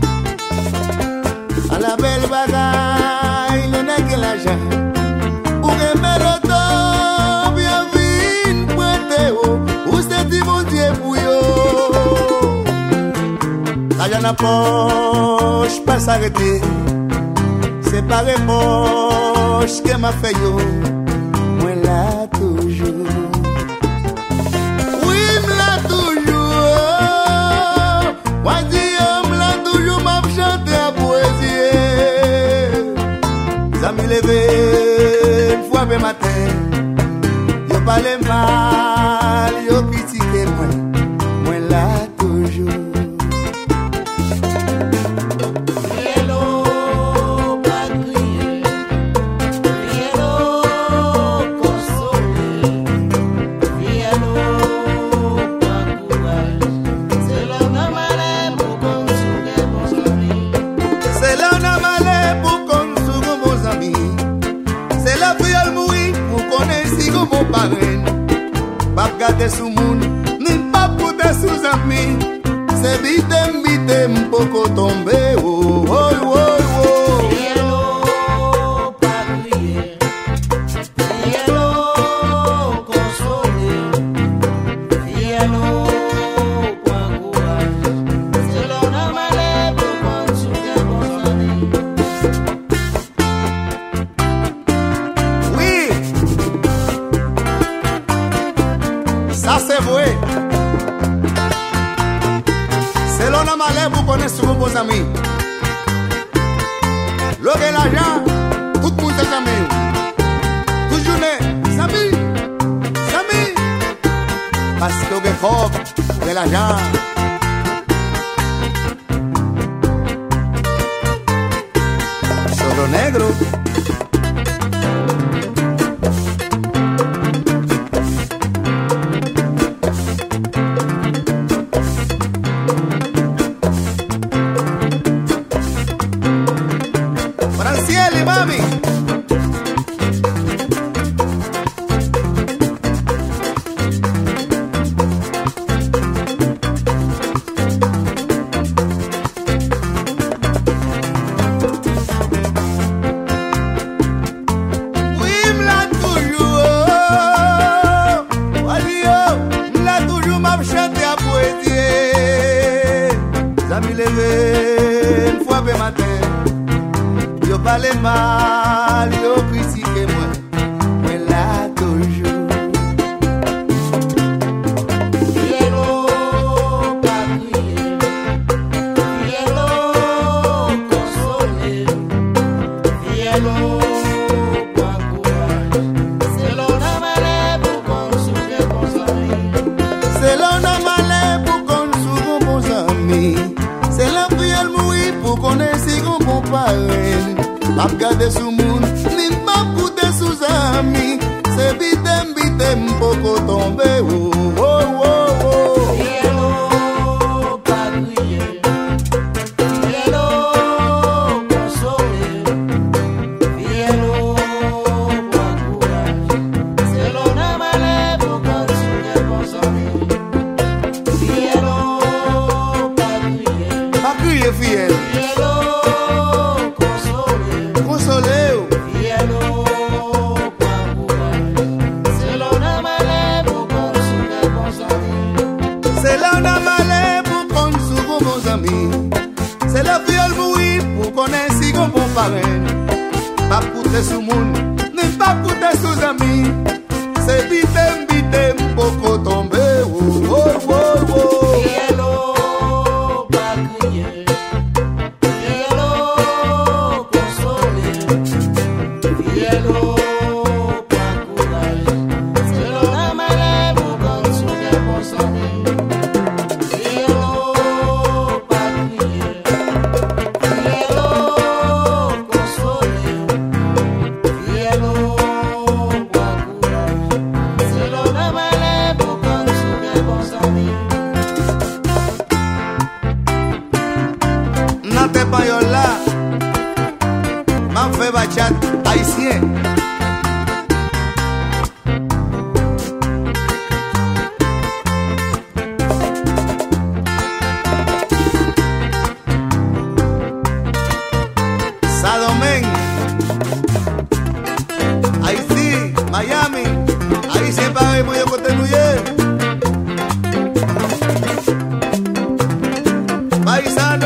À la belle bagaille, le nez que l'argent. Pour aimer l'auto, bien vite, pointe haut. Où c'est dit mon Dieu pour yo? L'argent à poche, pas s'arrêter. C'est pas les poches que m'a fait yo, moi là toujours. Oui, m'l'a toujours. Moi dis, m'l'a toujours, m'a chanté à poésie. Zami levé, une fois le matin. Yo parle mal, yo critiqué moi là toujours. Pas garder sous moun, ni pas poudre sous amis. C'est vite, poco tomber. Oh, oh, oh, oh. Cielo, pas crier. Cielo, consoler. Cielo, point courage. Cielo, no male, pour consoler vos amis. Oui. Ça c'est vrai. C'est l'on a malé pour connaître sur vos amis. Le que l'argent, tout le monde est ami. Toute journée, Sami, Sami. Parce que le fort de l'argent. Zorro negro. Francieli, mami. fait mal, yo critiqué moi là toujours. M'a gardé sous moun, ni m'a coûté sous amis. C'est vite m'poko tomber. Oh, oh, oh, oh. Cielo, pas crier. Cielo, consoler. Cielo, pas courage. Cielo, n'a malé pour consoler vos amis. Cielo, pas crier. Pas crier, fiel. C'est la viole mouille pour qu'on ait si bon parrain. Pas coûter sous moun, ni pas coûter sous amis. C'est vite beaucoup tomber. Oh, oh, oh, oh. Cielo, pas crier. Cielo, consoler. Cielo, pas courage. Cielo, n'a malé pour consoler vos amis. Bachat haïtien. Saint-Domingue, Haïti, Miami, haïtien pareil pour y côté nouillé. Paisano.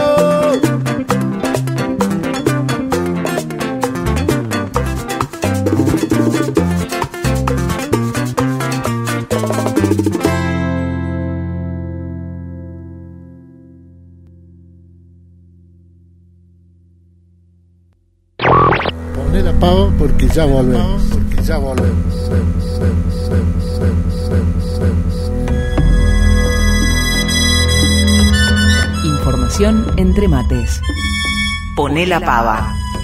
Porque ya volvemos. Información entre mates. Poné la pava.